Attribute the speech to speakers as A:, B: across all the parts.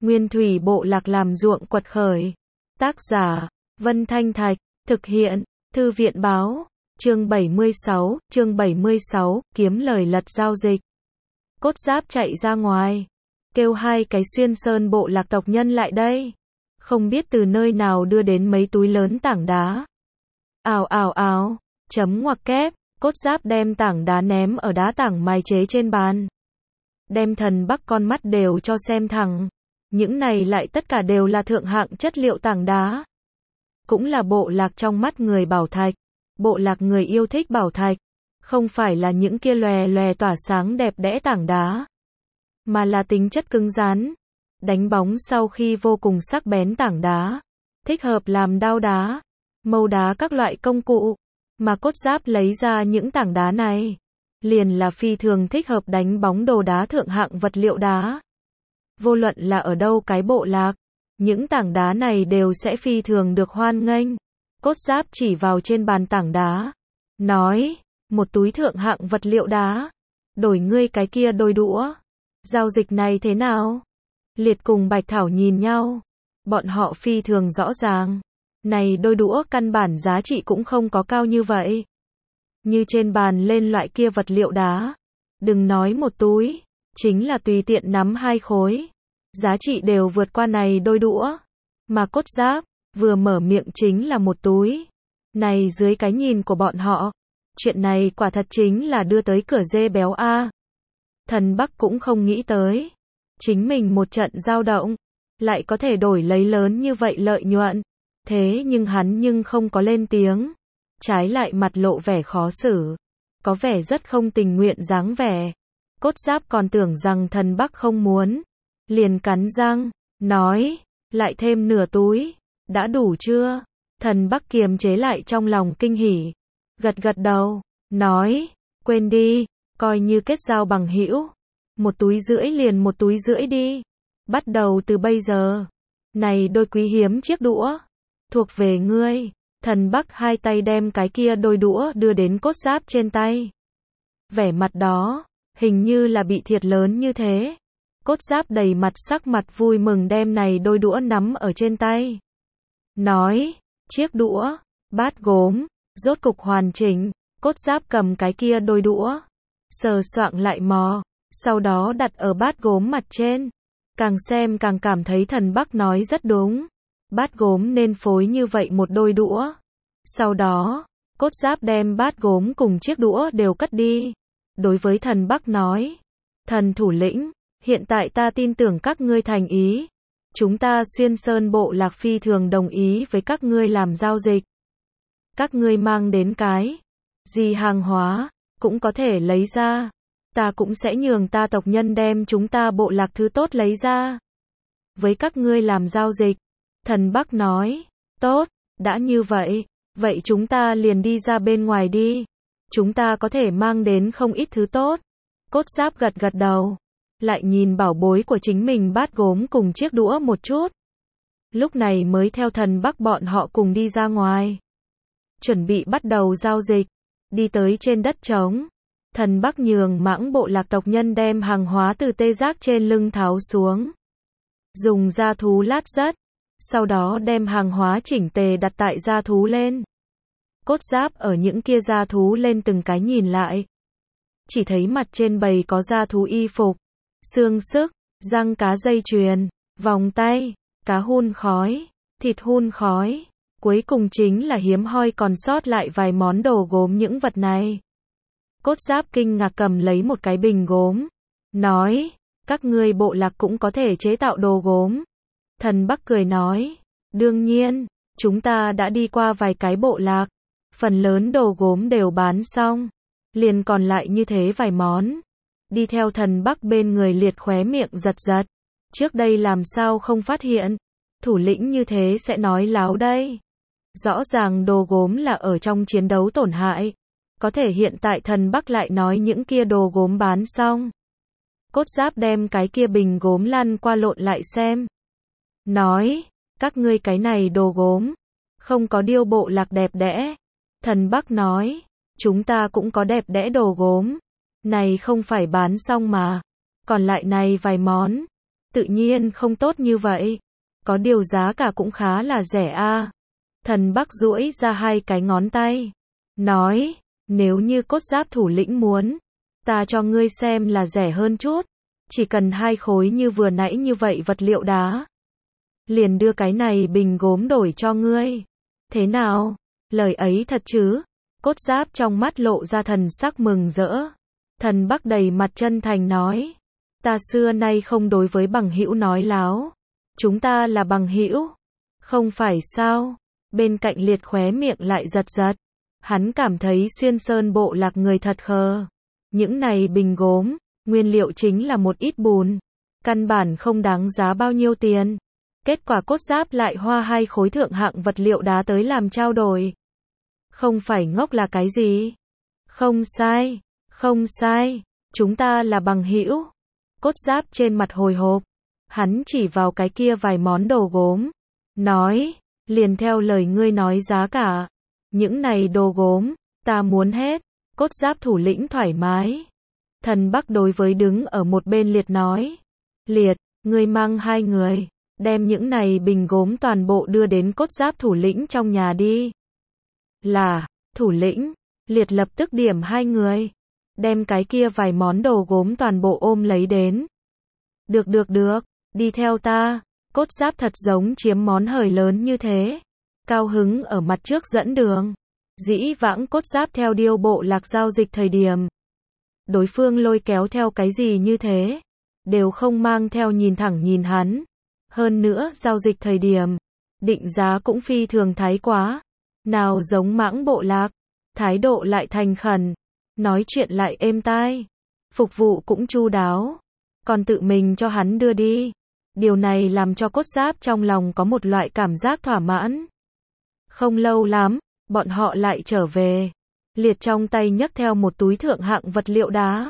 A: Nguyên thủy bộ lạc làm ruộng quật khởi. Tác giả, Vân Thanh Thạch, thực hiện, Thư viện báo, chương 76, kiếm lời lật giao dịch. Cốt Giáp chạy ra ngoài, kêu hai cái Xuyên Sơn bộ lạc tộc nhân lại đây. Không biết từ nơi nào đưa đến mấy túi lớn tảng đá. Ào ào ào, chấm ngoặc kép, Cốt Giáp đem tảng đá ném ở đá tảng mài chế trên bàn. Đem Thần Bắc con mắt đều cho xem thẳng. Những này lại tất cả đều là thượng hạng chất liệu tảng đá. Cũng là bộ lạc trong mắt người bảo thạch. Bộ lạc người yêu thích bảo thạch. Không phải là những kia lòe lòe tỏa sáng đẹp đẽ tảng đá. Mà là tính chất cứng rắn. Đánh bóng sau khi vô cùng sắc bén tảng đá. Thích hợp làm đao đá, mâu đá các loại công cụ. Mà Cốt Giáp lấy ra những tảng đá này. Liền là phi thường thích hợp đánh bóng đồ đá thượng hạng vật liệu đá. Vô luận là ở đâu cái bộ lạc, những tảng đá này đều sẽ phi thường được hoan nghênh. Cốt Giáp chỉ vào trên bàn tảng đá, nói, một túi thượng hạng vật liệu đá, đổi ngươi cái kia đôi đũa. Giao dịch này thế nào? Liệt cùng Bạch Thảo nhìn nhau, bọn họ phi thường rõ ràng, này đôi đũa căn bản giá trị cũng không có cao như vậy. Như trên bàn lên loại kia vật liệu đá, đừng nói một túi, chính là tùy tiện nắm hai khối, giá trị đều vượt qua này đôi đũa. Mà Cốt Giáp vừa mở miệng chính là một túi. Này dưới cái nhìn của bọn họ, chuyện này quả thật chính là đưa tới cửa dê béo a. Thần Bắc cũng không nghĩ tới, chính mình một trận dao động, lại có thể đổi lấy lớn như vậy lợi nhuận. Thế nhưng hắn nhưng không có lên tiếng, trái lại mặt lộ vẻ khó xử, có vẻ rất không tình nguyện dáng vẻ. Cốt Giáp còn tưởng rằng Thần Bắc không muốn, liền cắn răng, nói, lại thêm nửa túi, đã đủ chưa? Thần Bắc kiềm chế lại trong lòng kinh hỉ, gật gật đầu, nói, quên đi, coi như kết giao bằng hữu, 1,5 túi liền 1,5 túi đi. Bắt đầu từ bây giờ, này đôi quý hiếm chiếc đũa, thuộc về ngươi. Thần Bắc hai tay đem cái kia đôi đũa đưa đến Cốt Giáp trên tay. Vẻ mặt đó, hình như là bị thiệt lớn như thế. Cốt Giáp đầy mặt sắc mặt vui mừng đem này đôi đũa nắm ở trên tay. Nói, chiếc đũa, bát gốm, rốt cục hoàn chỉnh. Cốt Giáp cầm cái kia đôi đũa, sờ soạng lại mò, sau đó đặt ở bát gốm mặt trên. Càng xem càng cảm thấy Thần Bắc nói rất đúng. Bát gốm nên phối như vậy một đôi đũa. Sau đó, Cốt Giáp đem bát gốm cùng chiếc đũa đều cất đi. Đối với Thần Bắc nói, thần thủ lĩnh, hiện tại ta tin tưởng các ngươi thành ý. Chúng ta Xuyên Sơn bộ lạc phi thường đồng ý với các ngươi làm giao dịch. Các ngươi mang đến cái gì hàng hóa, cũng có thể lấy ra. Ta cũng sẽ nhường ta tộc nhân đem chúng ta bộ lạc thứ tốt lấy ra. Với các ngươi làm giao dịch. Thần Bắc nói, tốt, đã như vậy, vậy chúng ta liền đi ra bên ngoài đi. Chúng ta có thể mang đến không ít thứ tốt. Cốt Giáp gật gật đầu, lại nhìn bảo bối của chính mình bát gốm cùng chiếc đũa một chút. Lúc này mới theo Thần Bắc bọn họ cùng đi ra ngoài. Chuẩn bị bắt đầu giao dịch, đi tới trên đất trống. Thần Bắc nhường mãng bộ lạc tộc nhân đem hàng hóa từ tê giác trên lưng tháo xuống. Dùng da thú lát rất, sau đó đem hàng hóa chỉnh tề đặt tại da thú lên. Cốt Giáp ở những kia da thú lên từng cái nhìn lại. Chỉ thấy mặt trên bày có da thú y phục, xương sức, răng cá dây chuyền, vòng tay, cá hun khói, thịt hun khói. Cuối cùng chính là hiếm hoi còn sót lại vài món đồ gốm những vật này. Cốt Giáp kinh ngạc cầm lấy một cái bình gốm, nói, các ngươi bộ lạc cũng có thể chế tạo đồ gốm. Thần Bắc cười nói, đương nhiên, chúng ta đã đi qua vài cái bộ lạc, phần lớn đồ gốm đều bán xong, liền còn lại như thế vài món. Đi theo Thần Bắc bên người Liệt khóe miệng giật giật, trước đây làm sao không phát hiện, thủ lĩnh như thế sẽ nói láo đây. Rõ ràng đồ gốm là ở trong chiến đấu tổn hại, có thể hiện tại Thần Bắc lại nói những kia đồ gốm bán xong. Cốt Giáp đem cái kia bình gốm lăn qua lộn lại xem. Nói, các ngươi cái này đồ gốm, không có điêu bộ lạc đẹp đẽ. Thần Bắc nói, chúng ta cũng có đẹp đẽ đồ gốm. Này không phải bán xong mà, còn lại này vài món. Tự nhiên không tốt như vậy. Có điều giá cả cũng khá là rẻ a. Thần Bắc duỗi ra hai cái ngón tay. Nói, nếu như cốt giáp thủ lĩnh muốn, ta cho ngươi xem là rẻ hơn chút. Chỉ cần 2 khối như vừa nãy như vậy vật liệu đá. Liền đưa cái này bình gốm đổi cho ngươi. Thế nào? Lời ấy thật chứ? Cốt giáp trong mắt lộ ra thần sắc mừng rỡ. Thần Bắc đầy mặt chân thành nói. Ta xưa nay không đối với bằng hữu nói láo. Chúng ta là bằng hữu. Không phải sao? Bên cạnh Liệt khóe miệng lại giật giật. Hắn cảm thấy Xuyên Sơn bộ lạc người thật khờ. Những này bình gốm, nguyên liệu chính là một ít bùn. Căn bản không đáng giá bao nhiêu tiền. Kết quả cốt giáp lại hoa 2 khối thượng hạng vật liệu đá tới làm trao đổi. Không phải ngốc là cái gì? Không sai, không sai, chúng ta là bằng hữu. Cốt giáp trên mặt hồi hộp. Hắn chỉ vào cái kia vài món đồ gốm. Nói, liền theo lời ngươi nói giá cả. Những này đồ gốm, ta muốn hết. Cốt giáp thủ lĩnh thoải mái. Thần Bắc đối với đứng ở một bên Liệt nói. Liệt, ngươi mang 2 người. Đem những này bình gốm toàn bộ đưa đến cốt giáp thủ lĩnh trong nhà đi. Là, thủ lĩnh. Liệt lập tức điểm 2 người. Đem cái kia vài món đồ gốm toàn bộ ôm lấy đến. Được, đi theo ta. Cốt giáp thật giống chiếm món hời lớn như thế. Cao hứng ở mặt trước dẫn đường. Dĩ vãng cốt giáp theo điêu bộ lạc giao dịch thời điểm. Đối phương lôi kéo theo cái gì như thế. Đều không mang theo nhìn thẳng nhìn hắn. Hơn nữa giao dịch thời điểm. Định giá cũng phi thường thái quá. Nào giống mãng bộ lạc. Thái độ lại thành khẩn. Nói chuyện lại êm tai. Phục vụ cũng chu đáo. Còn tự mình cho hắn đưa đi. Điều này làm cho cốt giáp trong lòng có một loại cảm giác thỏa mãn. Không lâu lắm, bọn họ lại trở về. Liệt trong tay nhấc theo một túi thượng hạng vật liệu đá.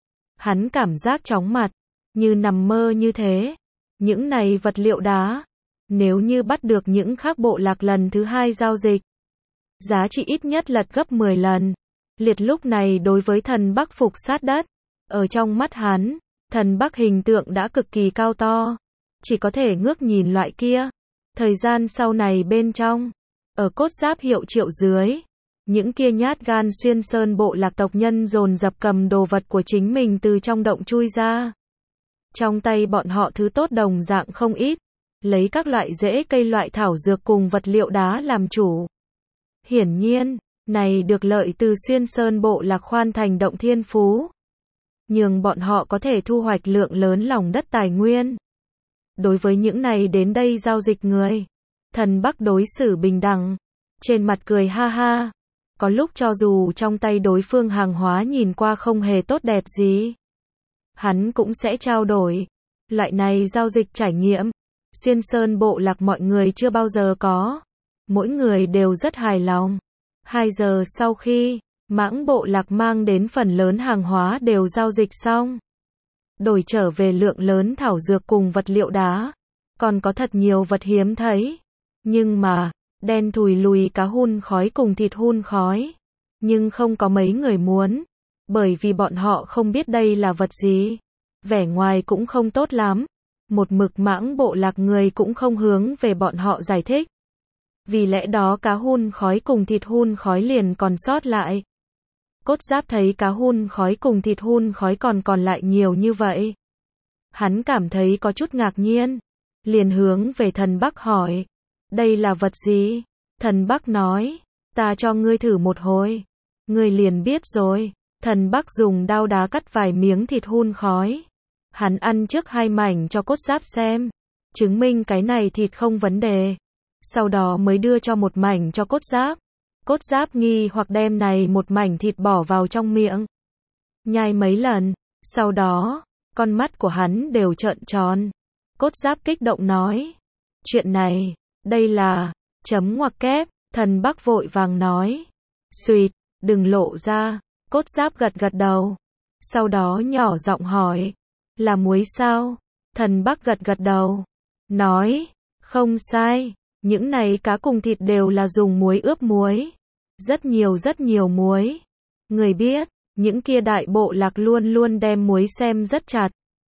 A: Hắn cảm giác chóng mặt, như nằm mơ như thế. Những này vật liệu đá, nếu như bắt được những khác bộ lạc lần thứ 2 giao dịch, giá trị ít nhất lật gấp 10 lần. Liệt lúc này đối với thần Bắc phục sát đất. Ở trong mắt hắn, thần Bắc hình tượng đã cực kỳ cao to. Chỉ có thể ngước nhìn loại kia. Thời gian sau này bên trong, ở cốt giáp hiệu triệu dưới, những kia nhát gan Xuyên Sơn bộ lạc tộc nhân dồn dập cầm đồ vật của chính mình từ trong động chui ra. Trong tay bọn họ thứ tốt đồng dạng không ít, lấy các loại rễ cây loại thảo dược cùng vật liệu đá làm chủ. Hiển nhiên, này được lợi từ Xuyên Sơn bộ lạc khoan thành động thiên phú, nhường bọn họ có thể thu hoạch lượng lớn lòng đất tài nguyên. Đối với những này đến đây giao dịch người, thần Bắc đối xử bình đẳng, trên mặt cười ha ha. Có lúc cho dù trong tay đối phương hàng hóa nhìn qua không hề tốt đẹp gì, hắn cũng sẽ trao đổi. Loại này giao dịch trải nghiệm, Xuyên Sơn bộ lạc mọi người chưa bao giờ có. Mỗi người đều rất hài lòng. 2 giờ sau khi mãng bộ lạc mang đến phần lớn hàng hóa đều giao dịch xong, đổi trở về lượng lớn thảo dược cùng vật liệu đá. Còn có thật nhiều vật hiếm thấy. Nhưng mà, đen thùi lùi cá hun khói cùng thịt hun khói. Nhưng không có mấy người muốn. Bởi vì bọn họ không biết đây là vật gì. Vẻ ngoài cũng không tốt lắm. Một mực mãng bộ lạc người cũng không hướng về bọn họ giải thích. Vì lẽ đó cá hun khói cùng thịt hun khói liền còn sót lại. Cốt giáp thấy cá hun khói cùng thịt hun khói còn lại nhiều như vậy. Hắn cảm thấy có chút ngạc nhiên. Liền hướng về thần Bắc hỏi. Đây là vật gì? Thần Bắc nói. Ta cho ngươi thử một hồi. Ngươi liền biết rồi. Thần Bắc dùng đao đá cắt vài miếng thịt hun khói. Hắn ăn trước 2 mảnh cho cốt giáp xem. Chứng minh cái này thịt không vấn đề. Sau đó mới đưa cho một mảnh cho cốt giáp. Cốt giáp nghi hoặc đem này một mảnh thịt bỏ vào trong miệng. Nhai mấy lần. Sau đó, con mắt của hắn đều trợn tròn. Cốt giáp kích động nói. Chuyện này, đây là, chấm ngoặc kép, thần Bắc vội vàng nói. Xuyệt, đừng lộ ra. Cốt giáp gật gật đầu. Sau đó nhỏ giọng hỏi. Là muối sao? Thần Bắc gật gật đầu. Nói, không sai. Những này cá cùng thịt đều là dùng muối ướp muối. Rất nhiều muối. Người biết, những kia đại bộ lạc luôn luôn đem muối xem rất chặt.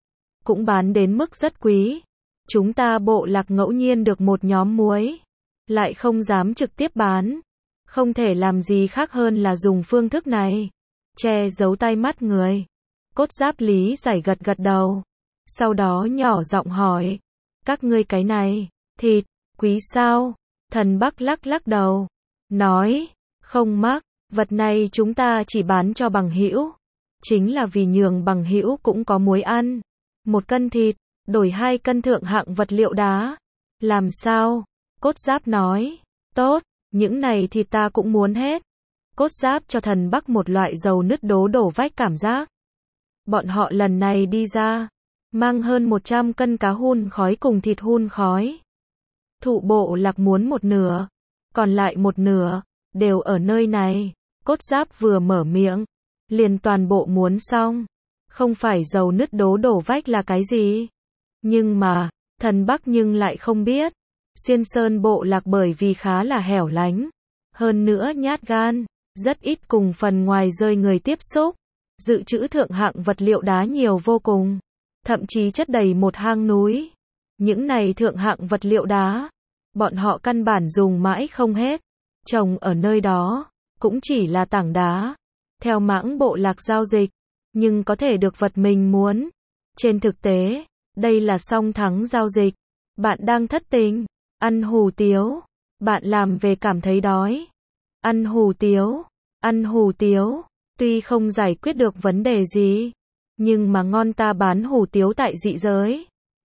A: cũng bán đến mức rất quý. Chúng ta bộ lạc ngẫu nhiên được một nhóm muối, lại không dám trực tiếp bán. Không thể làm gì khác hơn là dùng phương thức này, che giấu tai mắt người. Cốt giáp lý giải gật gật đầu. Sau đó nhỏ giọng hỏi, các ngươi cái này, thịt, quý sao? Thần Bắc lắc lắc đầu, nói, không mắc, vật này chúng ta chỉ bán cho bằng hữu. Chính là vì nhường bằng hữu cũng có muối ăn. 1 cân thịt, đổi 2 cân thượng hạng vật liệu đá. Làm sao? Cốt giáp nói, tốt, những này thì ta cũng muốn hết. Cốt giáp cho thần Bắc một loại dầu nứt đổ vách cảm giác. Bọn họ lần này đi ra, mang hơn 100 cân cá hun khói cùng thịt hun khói. Thụ bộ lạc muốn 1/2, còn lại 1/2, đều ở nơi này. Cốt giáp vừa mở miệng, liền toàn bộ muốn xong. Không phải dầu nứt đổ vách là cái gì? Nhưng mà, thần Bắc nhưng lại không biết. Xuyên Sơn bộ lạc bởi vì khá là hẻo lánh, hơn nữa nhát gan, rất ít cùng phần ngoài rơi người tiếp xúc. Dự trữ thượng hạng vật liệu đá nhiều vô cùng, thậm chí chất đầy một hang núi. Những này thượng hạng vật liệu đá, bọn họ căn bản dùng mãi không hết. Trồng ở nơi đó, cũng chỉ là tảng đá. Theo mãng bộ lạc giao dịch, nhưng có thể được vật mình muốn. Trên thực tế, đây là song thắng giao dịch. Bạn đang thất tình, ăn hủ tiếu. Bạn làm về cảm thấy đói, ăn hủ tiếu. Ăn hủ tiếu, tuy không giải quyết được vấn đề gì, nhưng mà ngon. Ta bán hủ tiếu tại dị giới,